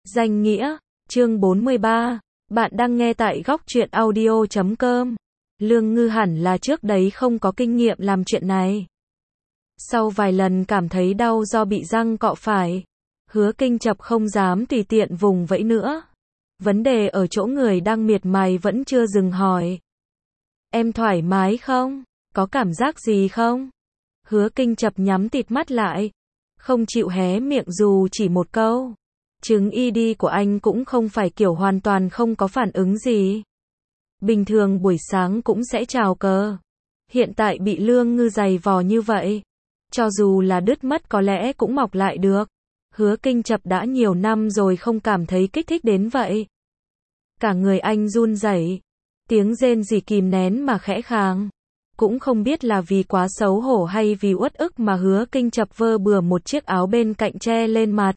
Danh nghĩa, chương 43, bạn đang nghe tại góc truyện audio.com. Lương Ngư hẳn là trước đấy không có kinh nghiệm làm chuyện này. Sau vài lần cảm thấy đau do bị răng cọ phải, Hứa Kinh Chập không dám tùy tiện vùng vẫy nữa. Vấn đề ở chỗ người đang miệt mài vẫn chưa dừng hỏi. Em thoải mái không? Có cảm giác gì không? Hứa Kinh Chập nhắm tịt mắt lại, không chịu hé miệng dù chỉ một câu. Chứng ED của anh cũng không phải kiểu hoàn toàn không có phản ứng gì. Bình thường buổi sáng cũng sẽ trào cờ. Hiện tại bị Lương Ngư giày vò như vậy, cho dù là đứt mất có lẽ cũng mọc lại được. Hứa Kinh Chập đã nhiều năm rồi không cảm thấy kích thích đến vậy. Cả người anh run rẩy, tiếng rên rỉ kìm nén mà khẽ khàng. Cũng không biết là vì quá xấu hổ hay vì uất ức mà Hứa Kinh Chập vơ bừa một chiếc áo bên cạnh che lên mặt.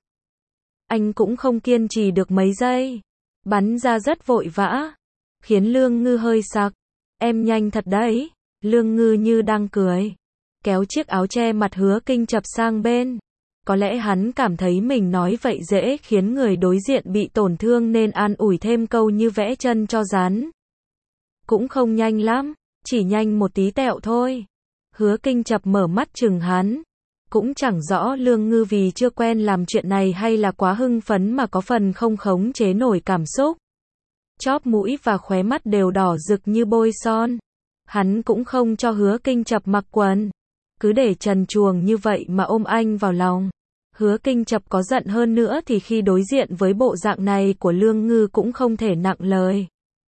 Anh cũng không kiên trì được mấy giây, bắn ra rất vội vã, khiến Lương Ngư hơi sặc. Em nhanh thật đấy. Lương Ngư như đang cười, kéo chiếc áo che mặt Hứa Kinh Chập sang bên. Có lẽ hắn cảm thấy mình nói vậy dễ khiến người đối diện bị tổn thương nên an ủi thêm câu như vẽ chân cho rắn. Cũng không nhanh lắm, chỉ nhanh một tí tẹo thôi. Hứa Kinh Chập mở mắt chừng hắn. Cũng chẳng rõ Lương Ngư vì chưa quen làm chuyện này hay là quá hưng phấn mà có phần không khống chế nổi cảm xúc. Chóp mũi và khóe mắt đều đỏ rực như bôi son. Hắn cũng không cho Hứa Kinh Chập mặc quần, cứ để trần truồng như vậy mà ôm anh vào lòng. Hứa Kinh Chập có giận hơn nữa thì khi đối diện với bộ dạng này của Lương Ngư cũng không thể nặng lời.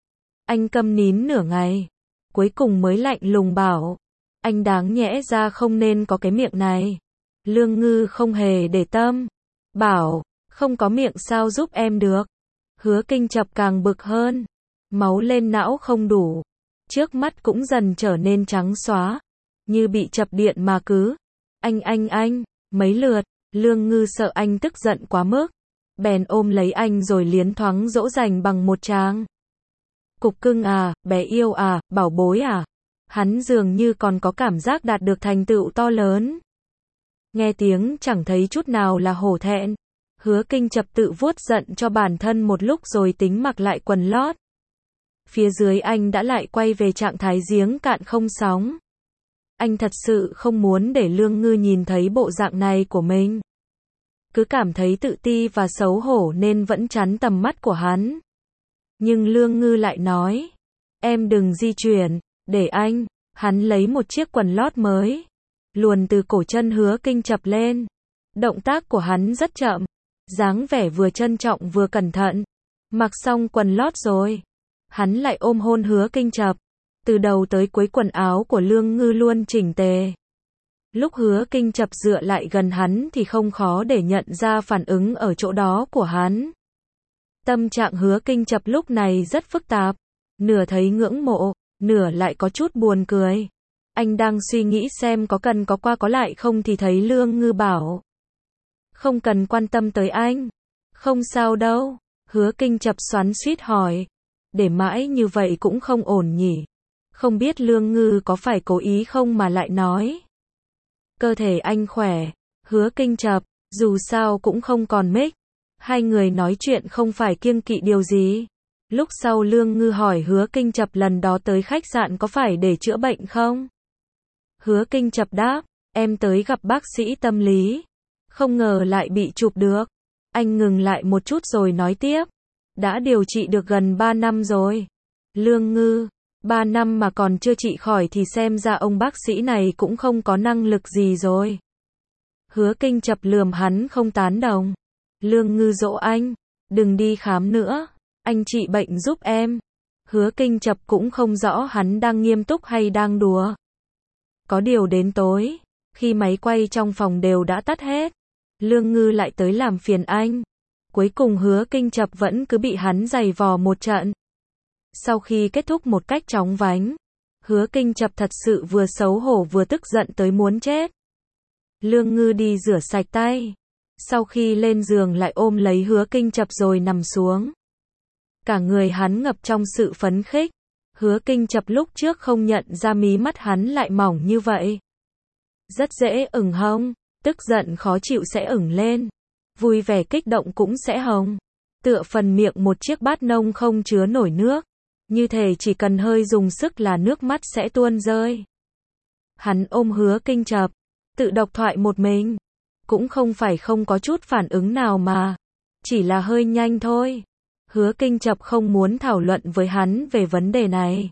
Anh câm nín nửa ngày, cuối cùng mới lạnh lùng bảo, anh đáng nhẽ ra không nên có cái miệng này. Lương Ngư không hề để tâm, bảo, không có miệng sao giúp em được. Hứa Kinh Chập càng bực hơn, máu lên não không đủ, trước mắt cũng dần trở nên trắng xóa, như bị chập điện mà cứ anh, mấy lượt. Lương Ngư sợ anh tức giận quá mức, bèn ôm lấy anh rồi liến thoáng dỗ dành bằng một tràng. Cục cưng à, bé yêu à, bảo bối à. Hắn dường như còn có cảm giác đạt được thành tựu to lớn. Nghe tiếng chẳng thấy chút nào là hổ thẹn. Hứa Kinh Chập tự vuốt giận cho bản thân một lúc rồi tính mặc lại quần lót. Phía dưới anh đã lại quay về trạng thái giếng cạn không sóng. Anh thật sự không muốn để Lương Ngư nhìn thấy bộ dạng này của mình. Cứ cảm thấy tự ti và xấu hổ nên vẫn chắn tầm mắt của hắn. Nhưng Lương Ngư lại nói, em đừng di chuyển, để anh. Hắn lấy một chiếc quần lót mới, luồn từ cổ chân Hứa Kinh Chập lên. Động tác của hắn rất chậm, dáng vẻ vừa trân trọng vừa cẩn thận. Mặc xong quần lót rồi, hắn lại ôm hôn Hứa Kinh Chập. Từ đầu tới cuối quần áo của Lương Ngư luôn chỉnh tề. Lúc Hứa Kinh Chập dựa lại gần hắn thì không khó để nhận ra phản ứng ở chỗ đó của hắn. Tâm trạng Hứa Kinh Chập lúc này rất phức tạp, nửa thấy ngưỡng mộ, nửa lại có chút buồn cười. Anh đang suy nghĩ xem có cần có qua có lại không thì thấy Lương Ngư bảo, không cần quan tâm tới anh. Không sao đâu. Hứa Kinh Chập xoắn xuýt hỏi, để mãi như vậy cũng không ổn nhỉ. Không biết Lương Ngư có phải cố ý không mà lại nói. Cơ thể anh khỏe. Hứa Kinh Chập, dù sao cũng không còn mic. Hai người nói chuyện không phải kiêng kỵ điều gì. Lúc sau Lương Ngư hỏi Hứa Kinh Chập lần đó tới khách sạn có phải để chữa bệnh không? Hứa Kinh Chập đáp, em tới gặp bác sĩ tâm lý. Không ngờ lại bị chụp được. Anh ngừng lại một chút rồi nói tiếp, đã điều trị được gần 3 năm rồi. Lương Ngư, 3 năm mà còn chưa trị khỏi thì xem ra ông bác sĩ này cũng không có năng lực gì rồi. Hứa Kinh Chập lườm hắn không tán đồng. Lương Ngư dỗ anh, đừng đi khám nữa, anh trị bệnh giúp em. Hứa Kinh Chập cũng không rõ hắn đang nghiêm túc hay đang đùa. Có điều đến tối, khi máy quay trong phòng đều đã tắt hết, Lương Ngư lại tới làm phiền anh. Cuối cùng Hứa Kinh Chập vẫn cứ bị hắn giày vò một trận. Sau khi kết thúc một cách chóng vánh, Hứa Kinh Chập thật sự vừa xấu hổ vừa tức giận tới muốn chết. Lương Ngư đi rửa sạch tay. Sau khi lên giường lại ôm lấy Hứa Kinh Chập rồi nằm xuống. Cả người hắn ngập trong sự phấn khích. Hứa Kinh Chập lúc trước không nhận ra mí mắt hắn lại mỏng như vậy. Rất dễ ửng hông, tức giận khó chịu sẽ ửng lên, vui vẻ kích động cũng sẽ hồng. tựa phần miệng một chiếc bát nông không chứa nổi nước, như thể chỉ cần hơi dùng sức là nước mắt sẽ tuôn rơi. Hắn ôm Hứa Kinh Chập, tự độc thoại một mình, cũng không phải không có chút phản ứng nào mà, chỉ là hơi nhanh thôi. Hứa Kinh Chập không muốn thảo luận với hắn về vấn đề này.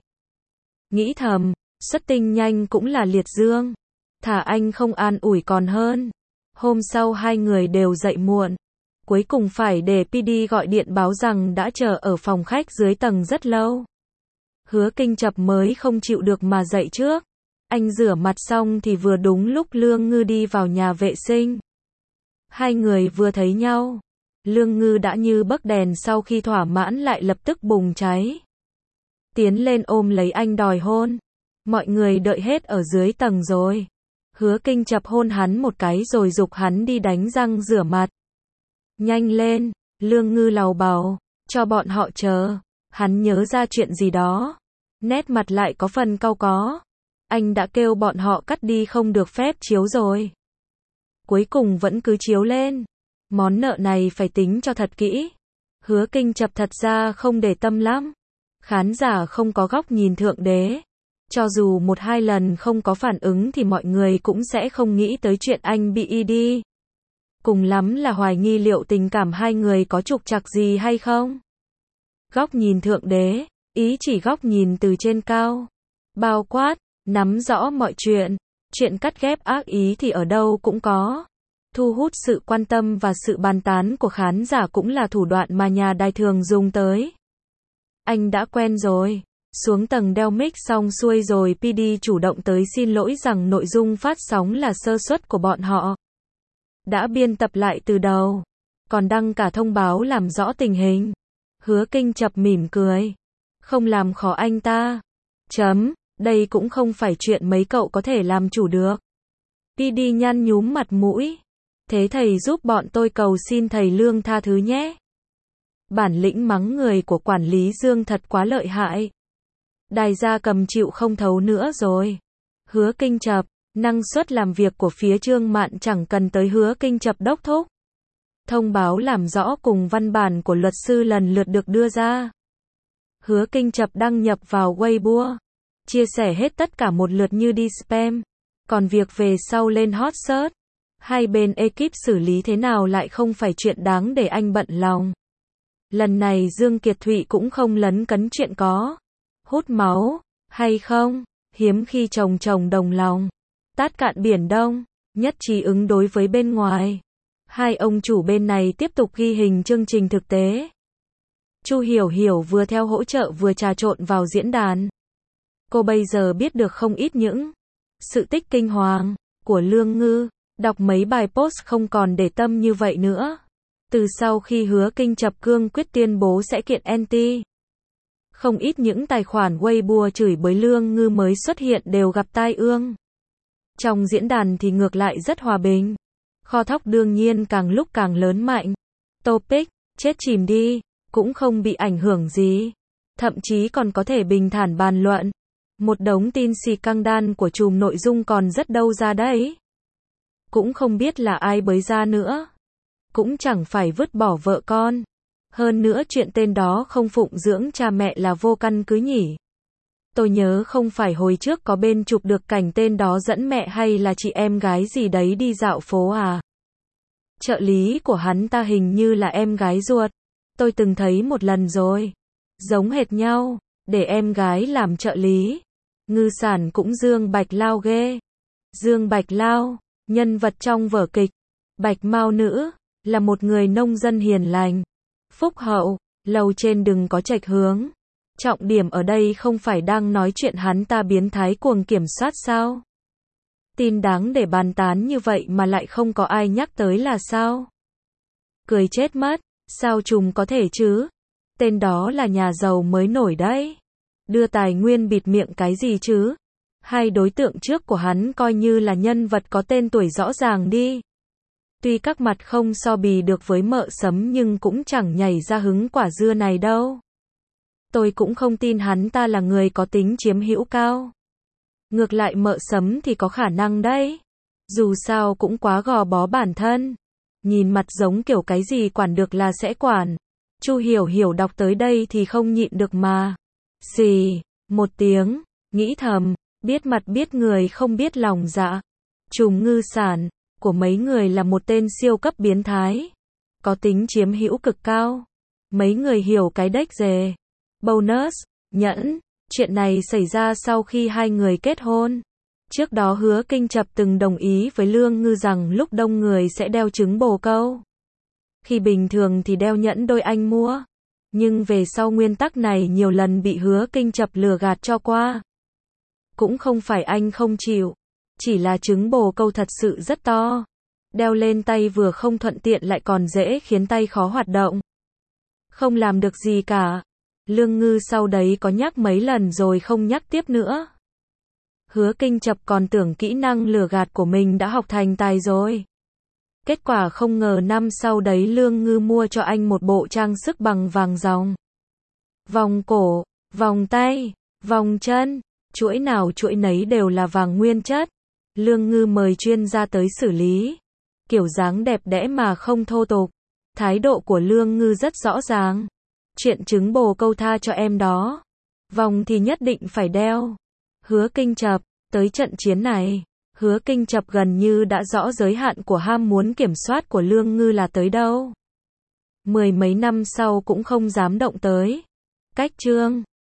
Nghĩ thầm, xuất tinh nhanh cũng là liệt dương, thả anh không an ủi còn hơn. Hôm sau hai người đều dậy muộn, cuối cùng phải để PD gọi điện báo rằng đã chờ ở phòng khách dưới tầng rất lâu. Hứa Kinh Chập mới không chịu được mà dậy trước. Anh rửa mặt xong thì vừa đúng lúc Lương Ngư đi vào nhà vệ sinh. Hai người vừa thấy nhau, Lương Ngư đã như bấc đèn sau khi thỏa mãn lại lập tức bùng cháy. Tiến lên ôm lấy anh đòi hôn. Mọi người đợi hết ở dưới tầng rồi. Hứa Kinh Chập hôn hắn một cái rồi giục hắn đi đánh răng rửa mặt. Nhanh lên, Lương Ngư lầu bầu, cho bọn họ chờ. Hắn nhớ ra chuyện gì đó. Nét mặt lại có phần cau có. Anh đã kêu bọn họ cắt đi không được phép chiếu rồi. Cuối cùng vẫn cứ chiếu lên. Món nợ này phải tính cho thật kỹ. Hứa Kinh Chập thật ra không để tâm lắm. Khán giả không có góc nhìn thượng đế. Cho dù một hai lần không có phản ứng thì mọi người cũng sẽ không nghĩ tới chuyện anh bị đi. Cùng lắm là hoài nghi liệu tình cảm hai người có trục trặc gì hay không. Góc nhìn thượng đế, ý chỉ góc nhìn từ trên cao. Bao quát, nắm rõ mọi chuyện. Chuyện cắt ghép ác ý thì ở đâu cũng có. Thu hút sự quan tâm và sự bàn tán của khán giả cũng là thủ đoạn mà nhà đài thường dùng tới. Anh đã quen rồi. Xuống tầng đeo mic xong xuôi rồi PD chủ động tới xin lỗi rằng nội dung phát sóng là sơ suất của bọn họ. Đã biên tập lại từ đầu. Còn đăng cả thông báo làm rõ tình hình. Hứa Kinh Chập mỉm cười. Không làm khó anh ta. Đây cũng không phải chuyện mấy cậu có thể làm chủ được. PD nhăn nhúm mặt mũi. Thế thầy giúp bọn tôi cầu xin thầy Lương tha thứ nhé. Bản lĩnh mắng người của quản lý Dương thật quá lợi hại. Đài gia cầm chịu không thấu nữa rồi. Hứa Kinh Chập, năng suất làm việc của phía Trương Mạn chẳng cần tới Hứa Kinh Chập đốc thúc. Thông báo làm rõ cùng văn bản của luật sư lần lượt được đưa ra. Hứa Kinh Chập đăng nhập vào Weibo, chia sẻ hết tất cả một lượt như đi spam. Còn việc về sau lên hot search, hai bên ekip xử lý thế nào lại không phải chuyện đáng để anh bận lòng. Lần này Dương Kiệt Thụy cũng không lấn cấn chuyện có hút máu, hay không, hiếm khi chồng đồng lòng. Tát cạn biển Đông, nhất trí ứng đối với bên ngoài. Hai ông chủ bên này tiếp tục ghi hình chương trình thực tế. Chu Hiểu Hiểu vừa theo hỗ trợ vừa trà trộn vào diễn đàn. Cô bây giờ biết được không ít những sự tích kinh hoàng của Lương Ngư, đọc mấy bài post không còn để tâm như vậy nữa. Từ sau khi Hứa Kinh Chập cương quyết tuyên bố sẽ kiện anti, không ít những tài khoản Weibo chửi bới Lương Ngư mới xuất hiện đều gặp tai ương. Trong diễn đàn thì ngược lại rất hòa bình. Kho thóc đương nhiên càng lúc càng lớn mạnh. Topic, chết chìm đi, cũng không bị ảnh hưởng gì. Thậm chí còn có thể bình thản bàn luận. Một đống tin xì căng đan của chùm nội dung còn rất đâu ra đấy. Cũng không biết là ai bới ra nữa. Cũng chẳng phải vứt bỏ vợ con. Hơn nữa chuyện tên đó không phụng dưỡng cha mẹ là vô căn cứ nhỉ. Tôi nhớ không phải hồi trước có bên chụp được cảnh tên đó dẫn mẹ hay là chị em gái gì đấy đi dạo phố à. Trợ lý của hắn ta hình như là em gái ruột. Tôi từng thấy một lần rồi. Giống hệt nhau, để em gái làm trợ lý. Ngư sản cũng Dương Bạch Lao ghê. Dương Bạch Lao, nhân vật trong vở kịch Bạch Mao Nữ, là một người nông dân hiền lành, phúc hậu, lầu trên đừng có chệch hướng. Trọng điểm ở đây không phải đang nói chuyện hắn ta biến thái cuồng kiểm soát sao? Tin đáng để bàn tán như vậy mà lại không có ai nhắc tới là sao? Cười chết mất, sao trùm có thể chứ? Tên đó là nhà giàu mới nổi đấy. Đưa tài nguyên bịt miệng cái gì chứ? Hai đối tượng trước của hắn coi như là nhân vật có tên tuổi rõ ràng đi. Tuy các mặt không so bì được với Mợ Sấm nhưng cũng chẳng nhảy ra hứng quả dưa này đâu. Tôi cũng không tin hắn ta là người có tính chiếm hữu cao. Ngược lại Mợ Sấm thì có khả năng đấy. Dù sao cũng quá gò bó bản thân. Nhìn mặt giống kiểu cái gì quản được là sẽ quản. Chu Hiểu Hiểu đọc tới đây thì không nhịn được mà. Xì, một tiếng, nghĩ thầm, biết mặt biết người không biết lòng dạ. Trùng ngư sản của mấy người là một tên siêu cấp biến thái, có tính chiếm hữu cực cao. Mấy người hiểu cái đếch dề. Bonus, nhẫn, chuyện này xảy ra sau khi hai người kết hôn. Trước đó Hứa Kinh Chập từng đồng ý với Lương Ngư rằng lúc đông người sẽ đeo trứng bồ câu. Khi bình thường thì đeo nhẫn đôi anh mua. Nhưng về sau nguyên tắc này nhiều lần bị Hứa Kinh Chập lừa gạt cho qua. Cũng không phải anh không chịu, chỉ là trứng bồ câu thật sự rất to. Đeo lên tay vừa không thuận tiện lại còn dễ khiến tay khó hoạt động. Không làm được gì cả. Lương Ngư sau đấy có nhắc mấy lần rồi không nhắc tiếp nữa. Hứa Kinh Chập còn tưởng kỹ năng lừa gạt của mình đã học thành tài rồi. Kết quả không ngờ năm sau đấy Lương Ngư mua cho anh một bộ trang sức bằng vàng ròng. Vòng cổ, vòng tay, vòng chân, chuỗi nào chuỗi nấy đều là vàng nguyên chất. Lương Ngư mời chuyên gia tới xử lý. Kiểu dáng đẹp đẽ mà không thô tục. Thái độ của Lương Ngư rất rõ ràng. Chuyện trứng bồ câu tha cho em đó. Vòng thì nhất định phải đeo. Hứa Kinh Chập, tới trận chiến này, Hứa Kinh Chập gần như đã rõ giới hạn của ham muốn kiểm soát của Lương Ngư là tới đâu. Mười mấy năm sau cũng không dám động tới. Cách chương